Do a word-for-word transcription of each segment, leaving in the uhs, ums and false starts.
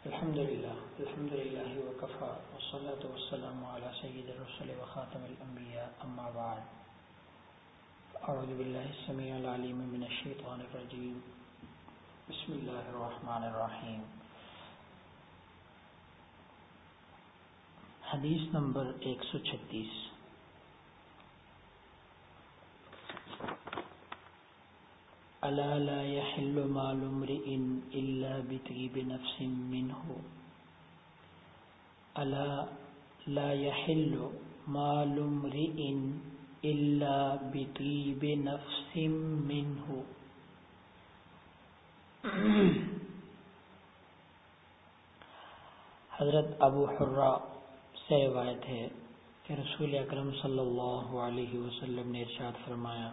الحمد لله الحمد لله وكفى والصلاة والسلام على سيد الرسل وخاتم الأنبياء أما بعد أعوذ بالله السميع العليم من الشيطان الرجيم بسم الله الرحمن الرحيم. حدیث نمبر ایک سو چھتیس. الا لا يحل مال امرئ الا بطيب نفس منه. الا لا يحل مال امرئ الا بطيب نفس منه. حضرت ابو حرہ سے روایت ہے کہ رسول اکرم صلی اللہ علیہ وسلم نے ارشاد فرمایا: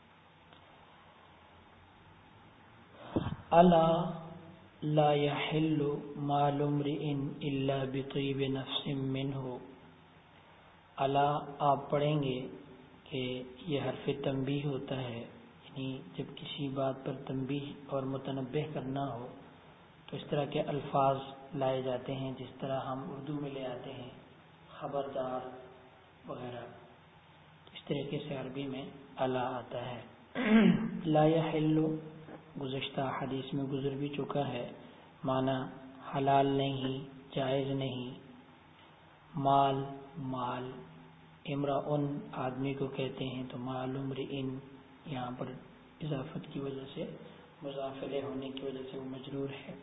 الا لا يحل مال امرئ الا بطيب نفس منه. الا آپ پڑھیں گے کہ یہ حرف تنبیہ ہوتا ہے، یعنی جب کسی بات پر تنبیہ اور متنبہ کرنا ہو تو اس طرح کے الفاظ لائے جاتے ہیں جس طرح ہم اردو میں لے آتے ہیں خبردار وغیرہ. اس طریقے سے عربی میں الا آتا ہے. لا يحل گزشتہ حدیث میں گزر بھی چکا ہے، معنی حلال نہیں، جائز نہیں. مال مال امرئن آدمی کو کہتے ہیں تو مال امرئن یہاں پر اضافت کی وجہ سے مضاف الیہ ہونے کی وجہ سے وہ مجرور ہے.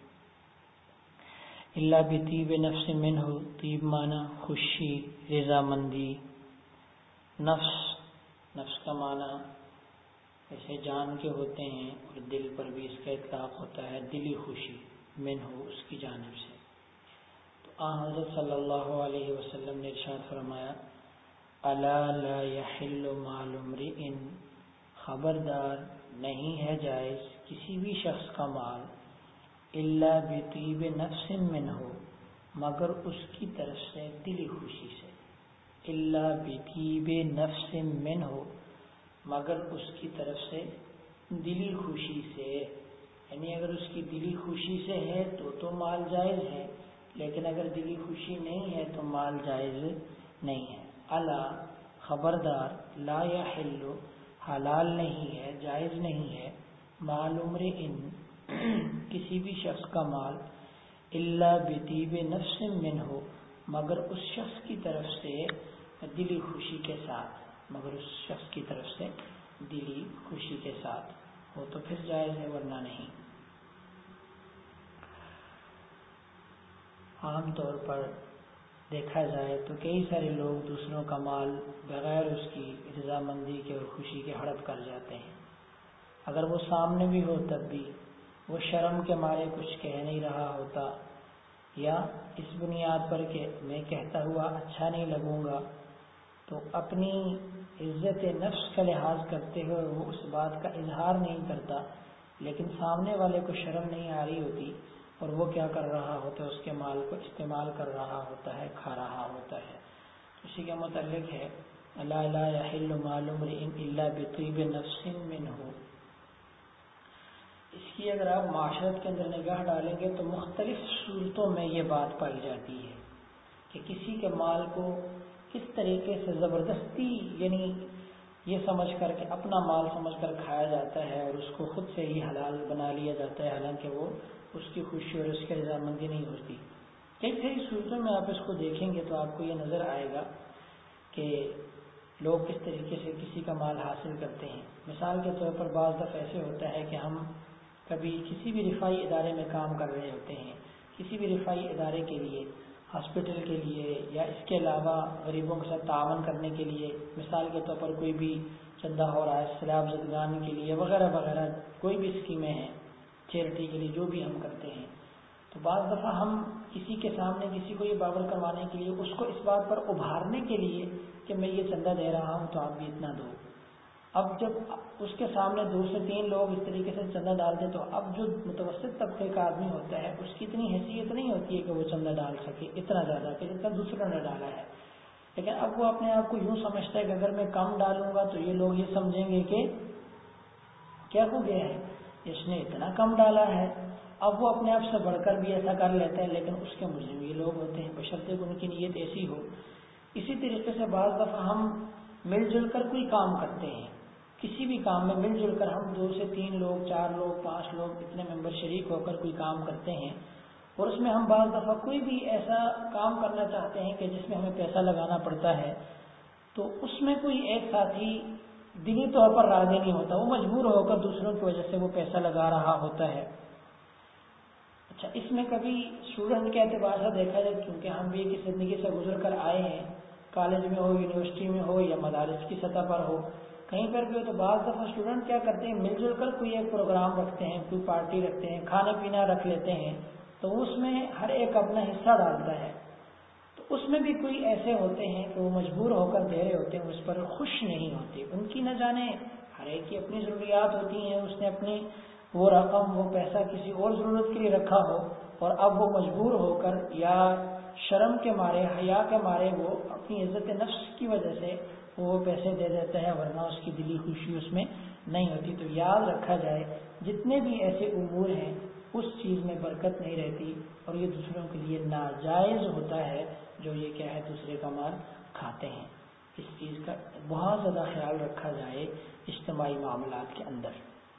الا بطیب نفس منہ، طیب معنی خوشی، رضامندی. نفس نفس کا معنی ایسے جان کے ہوتے ہیں اور دل پر بھی اس کا اطلاق ہوتا ہے، دلی خوشی منہ اس کی جانب سے. تو آن حضرت صلی اللہ علیہ وسلم نے ارشاد فرمایا: الا لا يحل مال امرئ، خبردار نہیں ہے جائز کسی بھی شخص کا مال، الا بطیب نفس منہ، مگر اس کی طرف سے دلی خوشی سے. الا بطیب نفس منہ، مگر اس کی طرف سے دلی خوشی سے. یعنی اگر اس کی دلی خوشی سے ہے تو تو مال جائز ہے، لیکن اگر دلی خوشی نہیں ہے تو مال جائز نہیں ہے. الا خبردار، لا یحل حلال نہیں ہے، جائز نہیں ہے، مال امرئ کسی بھی شخص کا مال، الا بطیب نفس منہ، مگر اس شخص کی طرف سے دلی خوشی کے ساتھ، مگر اس شخص کی طرف سے دلی خوشی کے ساتھ ہو تو پھر جائز ہے، ورنہ نہیں. عام طور پر دیکھا جائے تو کئی سارے لوگ دوسروں کا مال بغیر اس کی رضامندی کے اور خوشی کے ہڑپ کر جاتے ہیں. اگر وہ سامنے بھی ہو تب بھی وہ شرم کے مارے کچھ کہہ نہیں رہا ہوتا، یا اس بنیاد پر کہ میں کہتا ہوا اچھا نہیں لگوں گا، تو اپنی عزت نفس کا لحاظ کرتے ہوئے وہ اس بات کا اظہار نہیں کرتا، لیکن سامنے والے کو شرم نہیں آ رہی ہوتی اور وہ کیا کر رہا ہوتا ہے، اس کے مال کو استعمال کر رہا ہوتا ہے، کھا رہا ہوتا ہے. اسی کے متعلق ہے الا لا يحل مال امرئ الا بطیب نفس منہ. اس کی اگر آپ معاشرت کے اندر نگاہ ڈالیں گے تو مختلف صورتوں میں یہ بات پائی جاتی ہے کہ کسی کے مال کو کس طریقے سے زبردستی، یعنی یہ سمجھ کر کہ اپنا مال سمجھ کر کھایا جاتا ہے اور اس کو خود سے ہی حلال بنا لیا جاتا ہے، حالانکہ وہ اس کی خوشی اور اس کی رضامندی نہیں ہوتی. کئی کئی صورتوں میں آپ اس کو دیکھیں گے تو آپ کو یہ نظر آئے گا کہ لوگ کس طریقے سے کسی کا مال حاصل کرتے ہیں. مثال کے طور پر بعض دفعہ ایسے ہوتا ہے کہ ہم کبھی کسی بھی رفائی ادارے میں کام کر رہے ہوتے ہیں، کسی بھی رفائی ادارے کے لیے، ہاسپٹل کے لیے، یا اس کے علاوہ غریبوں کے ساتھ تعاون کرنے کے لیے، مثال کے طور پر کوئی بھی چندہ ہو رہا ہے سیلاب زدگان کے لیے وغیرہ وغیرہ، کوئی بھی اسکیمیں ہیں چیریٹی کے لیے جو بھی ہم کرتے ہیں، تو بعض دفعہ ہم کسی کے سامنے کسی کو یہ بابر کروانے کے لیے، اس کو اس بات پر ابھارنے کے لیے کہ میں یہ چندہ دے رہا ہوں تو آپ بھی اتنا دو. اب جب اس کے سامنے دو سے تین لوگ اس طریقے سے چندہ ڈالتے تو اب جو متوسط طبقے کا آدمی ہوتا ہے اس کی اتنی حیثیت نہیں ہوتی ہے کہ وہ چندہ ڈال سکے اتنا زیادہ کہ جتنا دوسروں نے ڈالا ہے. لیکن اب وہ اپنے آپ کو یوں سمجھتا ہے کہ اگر میں کم ڈالوں گا تو یہ لوگ یہ سمجھیں گے کہ کیا ہو گیا ہے، اس نے اتنا کم ڈالا ہے، اب وہ اپنے آپ سے بڑھ کر بھی ایسا کر لیتے ہیں، لیکن اس کے مجرم یہ لوگ ہوتے ہیں بشرطے کہ ان کی نیت ایسی ہو۔ اسی طریقے سے بعض دفعہ ہم مل جل کر کوئی کام کرتے ہیں، کسی بھی کام میں مل جل کر ہم دو سے تین لوگ، چار لوگ، پانچ لوگ، اتنے ممبر شریک ہو کر کوئی کام کرتے ہیں، اور اس میں ہم بعض دفعہ کوئی بھی ایسا کام کرنا چاہتے ہیں کہ جس میں ہمیں پیسہ لگانا پڑتا ہے، تو اس میں کوئی ایک ساتھی دلی طور پر راضی نہیں ہوتا، وہ مجبور ہو کر دوسروں کی وجہ سے وہ پیسہ لگا رہا ہوتا ہے۔ اچھا، اس میں کبھی اسٹوڈنٹ کے اعتبار سے دیکھا جائے، کیونکہ ہم بھی ایک زندگی سے گزر کر آئے ہیں، کالج میں ہو، یونیورسٹی میں ہو یا مدارس کی سطح پر ہو، کہیں پر بھی ہو، تو بعض دفعہ اسٹوڈنٹ کیا کرتے ہیں، مل جل کر کوئی ایک پروگرام رکھتے ہیں، کوئی پارٹی رکھتے ہیں، کھانا پینا رکھ لیتے ہیں، تو اس میں ہر ایک اپنا حصہ ڈالتا ہے۔ تو اس میں بھی کوئی ایسے ہوتے ہیں کہ وہ مجبور ہو کر دے رہے ہوتے ہیں، اس پر خوش نہیں ہوتے، ان کی نہ جانے ہر ایک کی اپنی ضروریات ہوتی ہیں، اس نے اپنی وہ رقم، وہ پیسہ کسی اور ضرورت کے لیے رکھا ہو، اور اب وہ مجبور ہو کر یا شرم کے مارے، حیا کے مارے، وہ اپنی عزت نفس کی وجہ سے وہ پیسے دے دیتا ہے، ورنہ اس کی دلی خوشی اس میں نہیں ہوتی۔ تو یاد رکھا جائے، جتنے بھی ایسے امور ہیں اس چیز میں برکت نہیں رہتی، اور یہ دوسروں کے لیے ناجائز ہوتا ہے، جو یہ کیا ہے دوسرے کا مال کھاتے ہیں۔ اس چیز کا بہت زیادہ خیال رکھا جائے اجتماعی معاملات کے اندر۔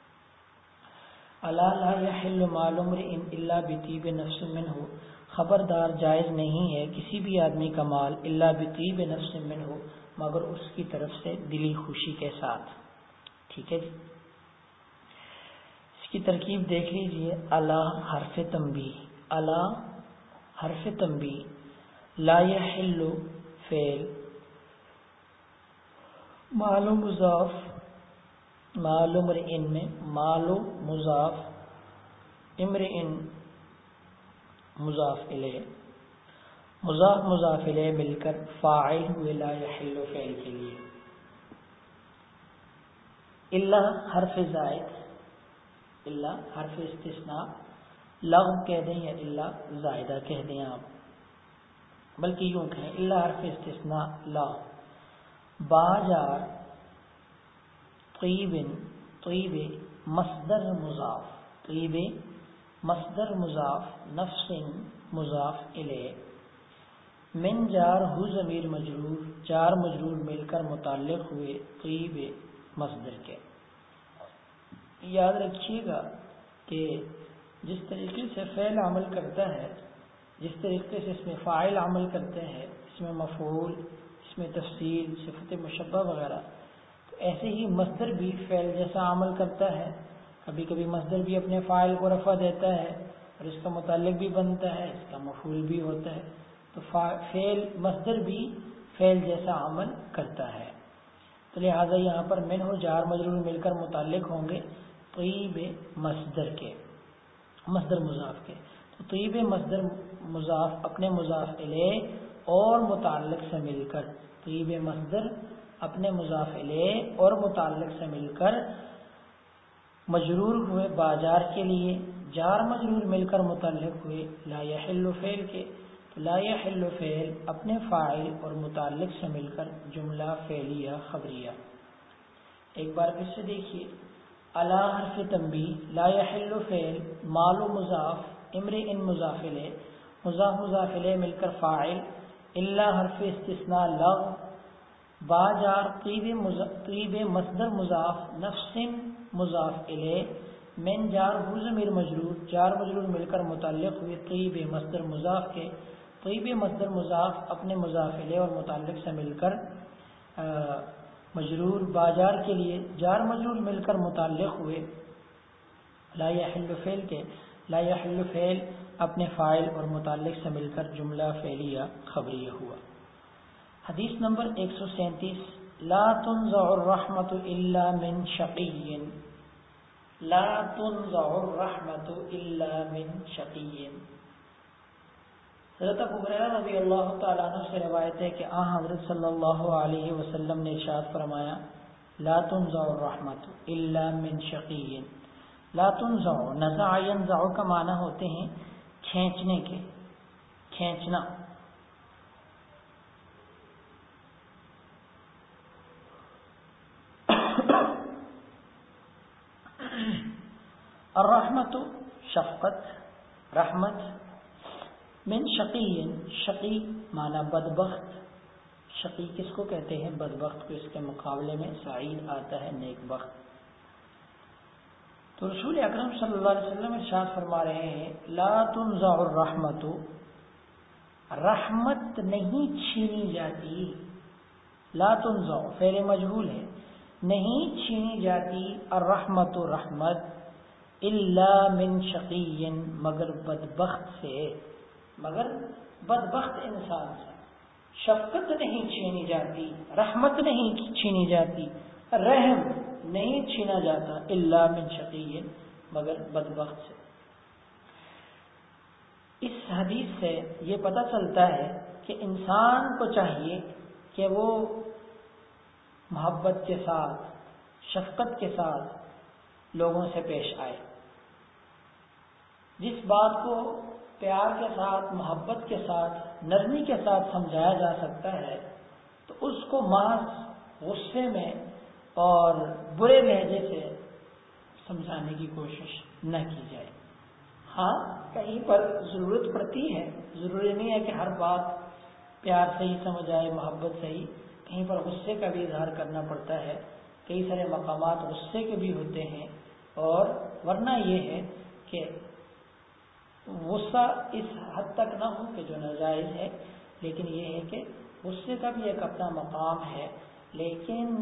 الا لا یحل مال امرئ الا بطیب نفس منہ، خبردار جائز نہیں ہے کسی بھی آدمی کا مال الا بطیب نفس منہ، مگر اس کی طرف سے دلی خوشی کے ساتھ۔ ٹھیک ہے جی، اس کی ترکیب دیکھ لیجئے۔ الا حرف تنبیہ، الا حرف تنبیہ، لا یحل فعل، مال و مضاف، مال امرئ میں مال و مضاف، امرئ مضاف الیہ، مضاف مضاف الیہ مل کر فاعل ہوئے لا یحل فعل کے لیے۔ الا حرف زائد، الا حرف استثناء، لغو کہہ دیں یا الا زائدہ کہہ دیں آپ، بلکہ یوں کہیں الا حرف استثناء لا، باجار، طیب، طیب مصدر مضاف، طیب مصدر مضاف، نفس مضاف الیہ، من جار ہو ضمیر مجرور، جار مجرور مل کر متعلق ہوئے طیب مصدر کے۔ یاد رکھیے گا کہ جس طریقے سے فعل عمل کرتا ہے، جس طریقے سے اس میں فاعل عمل کرتے ہیں، اس میں مفعول، اس میں تفصیل، صفت مشبہ وغیرہ، تو ایسے ہی مصدر بھی فعل جیسا عمل کرتا ہے۔ کبھی کبھی مصدر بھی اپنے فاعل کو رفع دیتا ہے اور اس کا متعلق بھی بنتا ہے، اس کا مفعول بھی ہوتا ہے، تو فعل مصدر بھی فعل جیسا عمل کرتا ہے۔ تو لہٰذا یہاں پر من ہو جار مجرور مل کر متعلق ہوں گے طیب مصدر کے، مصدر مضاف کے، تو طیب مصدر مضاف اپنے مضاف الیہ اور متعلق سے مل کر، طیب مصدر اپنے مضاف الیہ اور متعلق سے مل کر مجرور ہوئے باجار کے لیے، جار مجرور مل کر متعلق ہوئے لا یحل فعل کے، تو لا یحل فعل اپنے فاعل اور متعلق سے مل کر جملہ فعلیہ خبریہ۔ ایک بار پھر سے دیکھیے، الا حرف تنبیہ، لا یحل فعل، مال و مضاف، امرئ مضاف الیہ، مضاف مضاف الیہ مل کر فاعل، الا حرف استثناء لغو، باجار طیب مصدر مضاف، نفس مضاف الیہ، من جار ہو ضمیر مجرور، جار مجرور مل کر متعلق ہوئے طیب مصدر مضاف کے، طیب مصدر مضاف اپنے مضاف الیہ اور متعلق سے مل کر مجرور باجار کے لیے، جار مجرور مل کر متعلق ہوئے لا یحل فعل کے، لا یحل فعل اپنے فاعل اور متعلق سے مل کر جملہ فعلیہ خبریہ ہوا۔ حدیث نمبر ایک سو سینتیس، لا تنزع الرحمت الا من شقی، لا تنزع الرحمت الا من شقی۔ حضرت ابو ہریرہ رضی اللہ تعالیٰ عنہ سے روایت ہے کہ آن حضرت صلی اللہ علیہ وسلم نے ارشاد فرمایا، لا تنزع الرحمت الا من شقی، لا تنزع، نزع ینزع کا معنی ہوتے ہیں کھینچنے کے، کھینچنا۔ الرحمت شفقت، رحمت من شقی، شقی معنی بدبخت، شقی کس کو کہتے ہیں؟ بدبخت کو، اس کے مقابلے میں سعید آتا ہے نیک بخت۔ تو رسول اکرم صلی اللہ علیہ وسلم ارشاد فرما رہے ہیں لا تنزع الرحمت، رحمت نہیں چھینی جاتی، لا تنزع فعل مجہول ہے، نہیں چھینی جاتی الرحمت رحمت الا من شقی، مگر بدبخت سے، مگر بدبخت انسان سے۔ شفقت نہیں چھینی جاتی، رحمت نہیں چھینی جاتی، رحم نہیں چھینا جاتا الا من شقی، مگر بدبخت سے۔ اس حدیث سے یہ پتہ چلتا ہے کہ انسان کو چاہیے کہ وہ محبت کے ساتھ، شفقت کے ساتھ لوگوں سے پیش آئے۔ جس بات کو پیار کے ساتھ، محبت کے ساتھ، نرمی کے ساتھ سمجھایا جا سکتا ہے تو اس کو محض غصے میں اور برے لہجے سے سمجھانے کی کوشش نہ کی جائے۔ ہاں کہیں پر ضرورت پڑتی ہے، ضروری نہیں ہے کہ ہر بات پیار سے ہی سمجھ آئے، محبت سے ہی، کہیں پر غصے کا بھی اظہار کرنا پڑتا ہے، کئی سارے مقامات غصے کے بھی ہوتے ہیں، اور ورنہ یہ ہے کہ غصہ اس حد تک نہ ہو کہ جو ناجائز ہے، لیکن یہ ہے کہ غصے کا بھی ایک اپنا مقام ہے، لیکن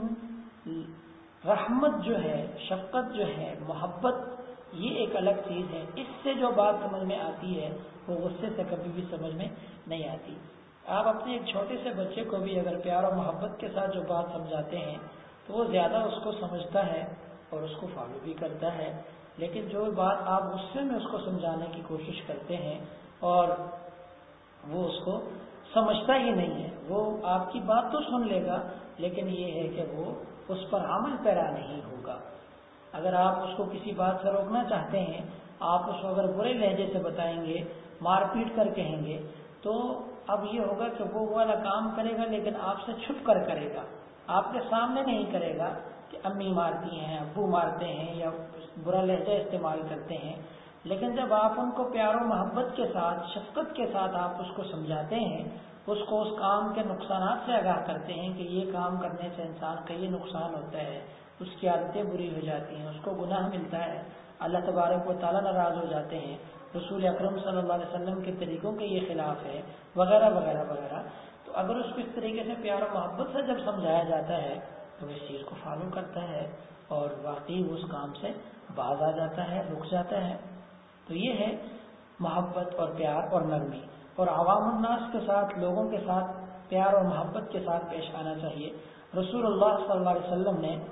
رحمت جو ہے، شفقت جو ہے، محبت، یہ ایک الگ چیز ہے۔ اس سے جو بات سمجھ میں آتی ہے وہ غصے سے کبھی بھی سمجھ میں نہیں آتی۔ آپ اپنے ایک چھوٹے سے بچے کو بھی اگر پیار اور محبت کے ساتھ جو بات سمجھاتے ہیں تو وہ زیادہ اس کو سمجھتا ہے اور اس کو فالو بھی کرتا ہے، لیکن جو بات آپ غصے میں اس کو سمجھانے کی کوشش کرتے ہیں اور وہ اس کو سمجھتا ہی نہیں ہے، وہ آپ کی بات تو سن لے گا لیکن یہ ہے کہ وہ اس پر عمل پیرا نہیں ہوگا۔ اگر آپ اس کو کسی بات سے روکنا چاہتے ہیں، آپ اس کو اگر برے لہجے سے بتائیں گے، مار پیٹ کر کہیں گے، تو اب یہ ہوگا کہ وہ والا کام کرے گا لیکن آپ سے چھپ کر کرے گا، آپ کے سامنے نہیں کرے گا کہ امی مارتی ہیں، ابو مارتے ہیں یا برا لہجہ استعمال کرتے ہیں۔ لیکن جب آپ ان کو پیار و محبت کے ساتھ، شفقت کے ساتھ آپ اس کو سمجھاتے ہیں، اس کو اس کام کے نقصانات سے آگاہ کرتے ہیں کہ یہ کام کرنے سے انسان کا یہ نقصان ہوتا ہے، اس کی عادتیں بری ہو جاتی ہیں، اس کو گناہ ملتا ہے، اللہ تبارک و تعالیٰ ناراض ہو جاتے ہیں، رسول اکرم صلی اللہ علیہ وسلم کے طریقوں کے یہ خلاف ہے، وغیرہ وغیرہ وغیرہ، تو اگر اس کو اس طریقے سے پیار و محبت سے جب سمجھایا جاتا ہے تو اس چیز کو فالو کرتا ہے اور واقعی اس کام سے باز آ جاتا ہے، رک جاتا ہے۔ تو یہ ہے محبت اور پیار اور نرمی، اور عوام الناس کے ساتھ، لوگوں کے ساتھ پیار اور محبت کے ساتھ پیش آنا چاہیے۔ رسول اللہ صلی اللہ علیہ وسلم نے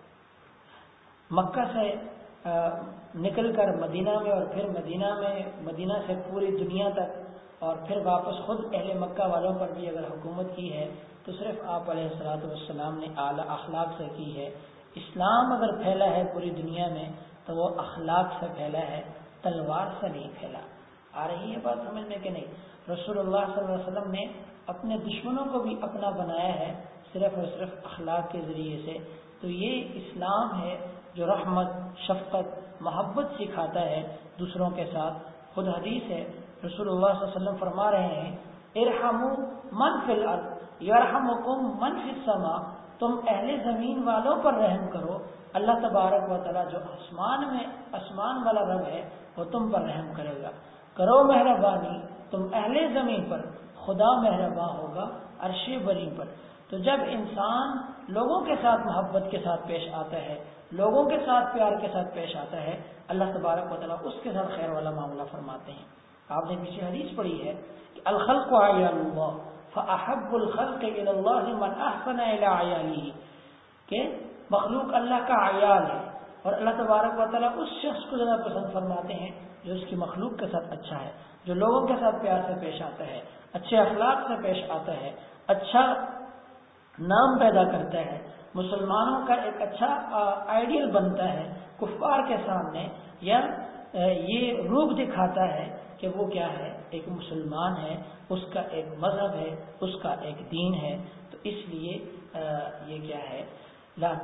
مکہ سے نکل کر مدینہ میں اور پھر مدینہ میں مدینہ سے پوری دنیا تک اور پھر واپس خود اہل مکہ والوں پر بھی اگر حکومت کی ہے تو صرف آپ علیہ الصلوۃ والسلام نے اعلیٰ اخلاق سے کی ہے۔ اسلام اگر پھیلا ہے پوری دنیا میں تو وہ اخلاق سے پھیلا ہے، تلوار سے نہیں پھیلا۔ آ رہی ہے بات سمجھ میں کہ نہیں؟ رسول اللہ صلی اللہ علیہ وسلم نے اپنے دشمنوں کو بھی اپنا بنایا ہے صرف اور صرف اخلاق کے ذریعے سے۔ تو یہ اسلام ہے جو رحمت، شفقت، محبت سکھاتا ہے دوسروں کے ساتھ۔ خود حدیث ہے، رسول اللہ صلی اللہ علیہ وسلم فرما رہے ہیں ارحموا من فی الارض یرحمکم من فی السماء، تم اہل زمین والوں پر رحم کرو، اللہ تبارک و تعالیٰ جو آسمان میں آسمان والا رب ہے وہ تم پر رحم کرے گا۔ کرو مہربانی تم اہل زمین پر، خدا مہربان ہوگا عرش بری پر۔ تو جب انسان لوگوں کے ساتھ محبت کے ساتھ پیش آتا ہے، لوگوں کے ساتھ پیار کے ساتھ پیش آتا ہے، اللہ تبارک و تعالیٰ اس کے ساتھ خیر والا معاملہ فرماتے ہیں۔ آپ نے پیچھے حدیث پڑھی ہے کہ الخلق اعیان اللہ فاحب الخلق الی اللہ من احسن الی عیاله، کہ مخلوق اللہ کا عیال ہے اور اللہ تبارک و تعالیٰ اس شخص کو زیادہ پسند فرماتے ہیں جو اس کی مخلوق کے ساتھ اچھا ہے، جو لوگوں کے ساتھ پیار سے پیش آتا ہے، اچھے اخلاق سے پیش آتا ہے، اچھا نام پیدا کرتا ہے، مسلمانوں کا ایک اچھا آئیڈیل بنتا ہے کفار کے سامنے، یا یہ روپ دکھاتا ہے کہ وہ کیا ہے، ایک مسلمان ہے، اس کا ایک مذہب ہے، اس کا ایک دین ہے۔ تو اس لیے یہ کیا ہے، لا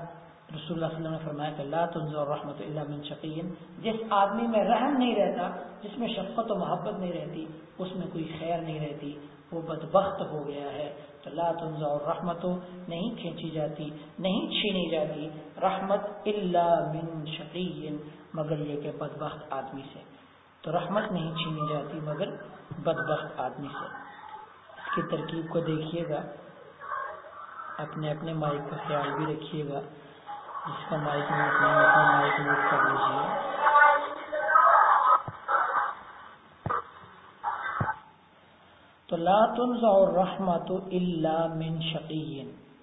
رسول اللہ صلی اللہ علیہ وسلم نے فرمایا کہ لا تنزع الرحمۃ الا من شقی، جس آدمی میں رحم نہیں رہتا، جس میں شفقت و محبت نہیں رہتی، اس میں کوئی خیر نہیں رہتی، وہ بدبخت ہو گیا ہے۔ تو لا تنزع الرحمۃ، نہیں کھینچی جاتی، نہیں چھینی جاتی رحمت الا من شقی، مگر یہ کہ بدبخت آدمی سے۔ تو رحمت نہیں چھینی جاتی مگر بدبخت آدمی سے۔ اس کی ترکیب کو دیکھیے گا، اپنے اپنے مائک کا خیال بھی رکھیے گا، جس کا مائک میوٹ نہیں اپنا مائک میوٹ کر لیجیے۔ تو لا تنزع الرحمۃ الا من شقی،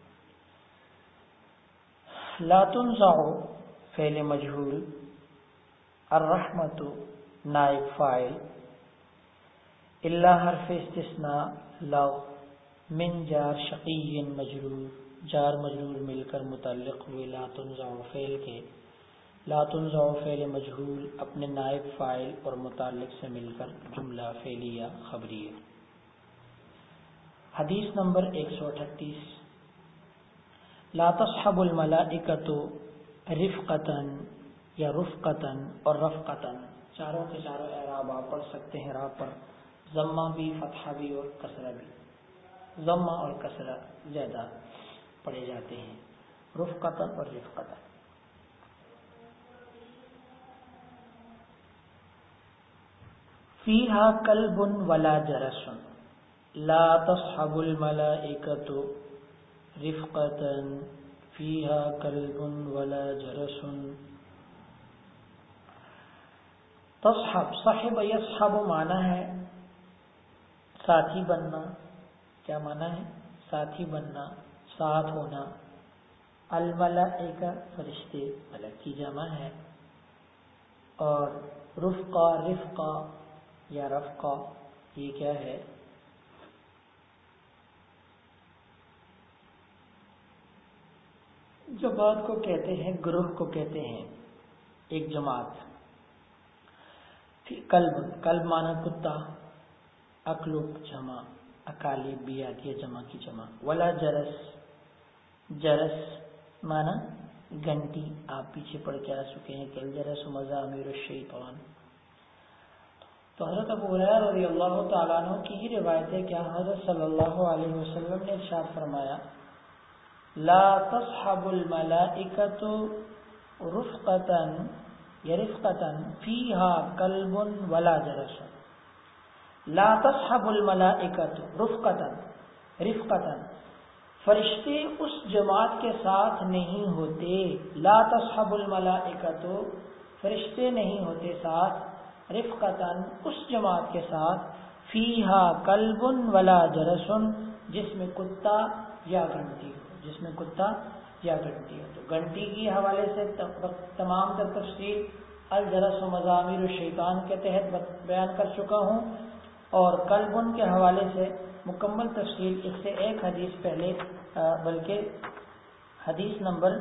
لا تنزع فعل مجہول، الرحمۃ نائب فاعل، الا حرف استثناء، لو، من جار شقی مجرور، جار مجرور مل کر متعلق ہوئے لا تنزع فعل کے۔ لا تنزع فعل مجہول اپنے نائب فاعل اور متعلق سے مل کر جملہ فعلیہ خبریہ۔ حدیث نمبر ایک سو اٹھتیس، لا تصحب الملائکۃ رفقۃ یا رفقۃ اور رفقۃ، چاروں کے چاروں اعراب آپ پڑھ سکتے ہیں، را پر ضمہ بھی، فتحہ بھی اور کسرہ بھی۔ ضمہ اور کسرہ زیادہ پڑھے جاتے ہیں، رفقۃ اور رفقۃ۔ فیہا کلب ولا جرس، لا تصحب الملائکۃ رفقۃ فیہا کلب ولا جرس۔ تصحب، صحب یصحب معنی ہے ساتھی بننا، کیا معنی ہے؟ ساتھی بننا، ساتھ ہونا۔ الملائکہ فرشتے، ملک کی جمع ہے، اور رفقہ رفقہ یا رفقہ یہ کیا ہے؟ جماعت کو کہتے ہیں، گروہ کو کہتے ہیں، ایک جماعت۔ کلب، کلب معنی کتا، اکلب جمع، اکالیب بھی آتی ہے جمع کی جمع۔ ولا جرس، جرس معنی گھنٹی، آپ پیچھے پڑھ کے آ چکے ہیں کہ الجرس مزامیر الشیطان۔ تو حضرت ابو ہریرہ رضی اللہ تعالیٰ عنہ کی یہ روایت ہے کہ حضرت صلی اللہ علیہ وسلم نے ارشاد فرمایا، لا تصحب الملائکۃ رفقۃ یا رفقۃ فیہا کلب ولا جرس۔ لا تصحب الملائکۃ رفقۃ، رفقۃ فرشتے اس جماعت کے ساتھ نہیں ہوتے، لا تصحب الملائکۃ فرشتے نہیں ہوتے ساتھ، رفقۃ اس جماعت کے ساتھ، فیہا کلب ولا جرس جس میں کتا یا گھنٹی ہو، جس میں کتا یا گھنٹی ہو۔ تو گھنٹی کی حوالے سے تمام تر تفصیل الجرس و مزامیر الشیطان کے تحت بیان کر چکا ہوں، اور کلبن کے حوالے سے مکمل تفصیل اس سے ایک حدیث پہلے، بلکہ حدیث نمبر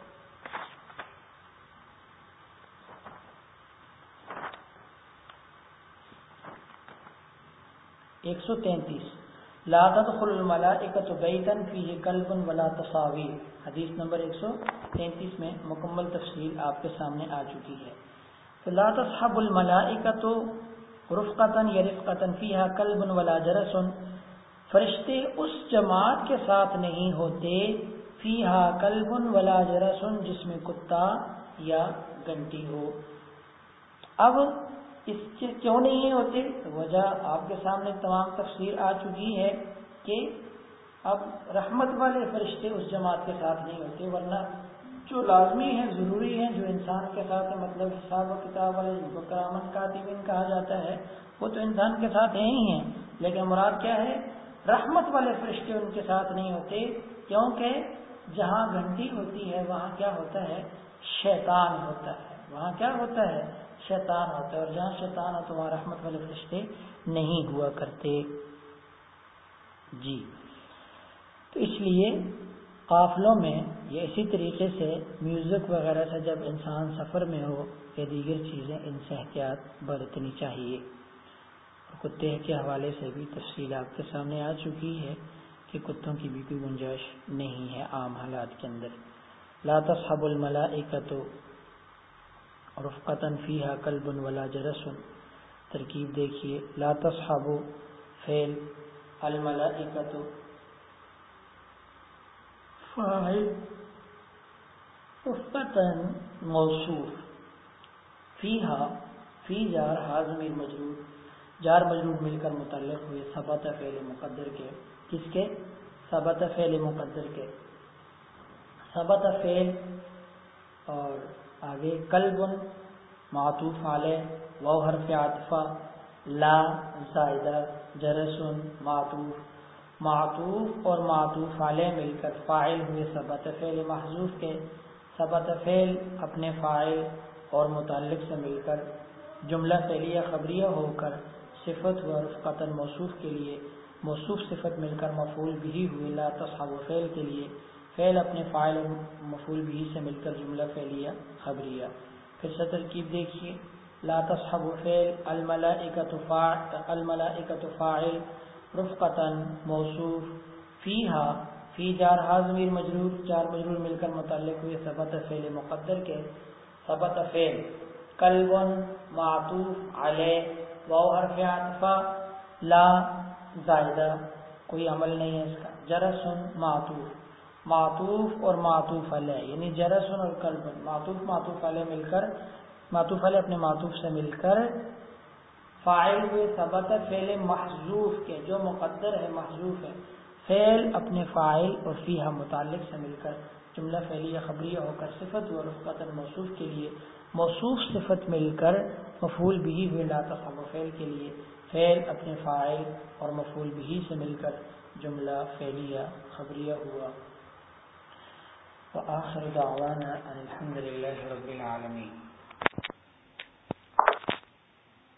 ایک سو تینتیس، لا تدخل الملائکۃ بیتا فیہ کلب ولا تصاویر، حدیث نمبر ایک سو تینتیس میں مکمل تفصیل آپ کے سامنے آ چکی ہے۔ تو لا تصحب الملائکۃ رفقۃ یا رفقۃ فیہا کلب ولا جرس، فرشتے اس جماعت کے ساتھ نہیں ہوتے، فیہا کلب ولا جرس جس میں کتا یا گھنٹی ہو۔ اب اس سے کیوں نہیں ہوتے؟ وجہ آپ کے سامنے تمام تفسیر آ چکی ہے کہ اب رحمت والے فرشتے اس جماعت کے ساتھ نہیں ہوتے، ورنہ جو لازمی ہے، ضروری ہے، جو انسان کے ساتھ ہے، مطلب حساب و کتاب والے جن کو کرامن کاتبین کہا جاتا ہے، وہ تو انسان کے ساتھ ہیں ہی ہیں، لیکن مراد کیا ہے؟ رحمت والے فرشتے ان کے ساتھ نہیں ہوتے، کیونکہ جہاں گھنٹی ہوتی ہے وہاں کیا ہوتا ہے؟ شیطان ہوتا ہے، وہاں کیا ہوتا ہے؟ شیطان ہوتا ہے، اور جہاں شیطان ہو تو وہاں رحمت والے فرشتے نہیں ہوا کرتے۔ جی، تو اس لیے قافلوں میں یا اسی طریقے سے میوزک وغیرہ سے جب انسان سفر میں ہو یا دیگر چیزیں، ان سے احتیاط برتنی چاہیے۔ کتے کے حوالے سے بھی تفصیل آپ کے سامنے آ چکی ہے کہ کتوں کی بھی کوئی گنجائش نہیں ہے عام حالات کے اندر۔ لا تصحب الملائکۃ رفقۃ فیہا کلب ولا جرس. ترکیب دیکھیے، لا تصحب فعل، الملائکۃ فاعل، رفقۃ موصوف، فیہا فی جار ہا ضمیر مجرور، جار مجرور مل کر متعلق ہوئے ثبت فعل مقدر کے. کس کے؟ ثبت فعل مقدر کے. ثبت فعل اور آگے قلب معطوف علیہ، واو حرف عطفہ، لا زائدہ، جرس معطوف، معطوف اور معطوف علیہ مل کر فاعل ہوئے ثبت فعل محذوف کے. ثبت فعل اپنے فاعل اور متعلق سے مل کر جملہ فعلیہ خبریہ ہو کر صفت و رفقۃ موصوف کے لیے، موصوف صفت مل کر مفعول بھی ہوئے لا تصحب فعل کے لیے، فعل اپنے فاعل اور مفعول بھی سے مل کر جملہ فعلیہ خبریہ. پھر سے ترکیب دیکھیے، لا تصحب فعل، الملائکۃ فاعل، الملائکۃ فاعل، رفقۃ موصوف، فیہا فی جار ہا ضمیر مجرور، جار مجرور مل کر متعلق ہوئے ثبت فعل مقدر کے. ثبت فعل قلب معطوف علیہ، واو حرف عطفہ، لا زائدہ، کوئی عمل نہیں ہے اس کا، جرس معطوف، معطوف اور معطوف علیہ یعنی جرس اور قلب، معطوف معطوف علیہ مل کر، معطوف علیہ اپنے معطوف سے مل کر فاعل ہوئے ثبت فعل محذوف کے، جو مقدر ہے محذوف ہے، فعل اپنے فاعل اور فیہا متعلق سے مل کر جملہ فعلیہ خبریہ ہو کر صفت و رفقۃ موصوف کے لیے، موصوف صفت مل کر مفعول بھی ہوئے لا تصحب فعل کے لیے، فعل اپنے فاعل اور مفعول بھی سے مل کر جملہ فعلیہ خبریہ ہوا. وآخر دعوانا ان الحمد للہ رب العالمین.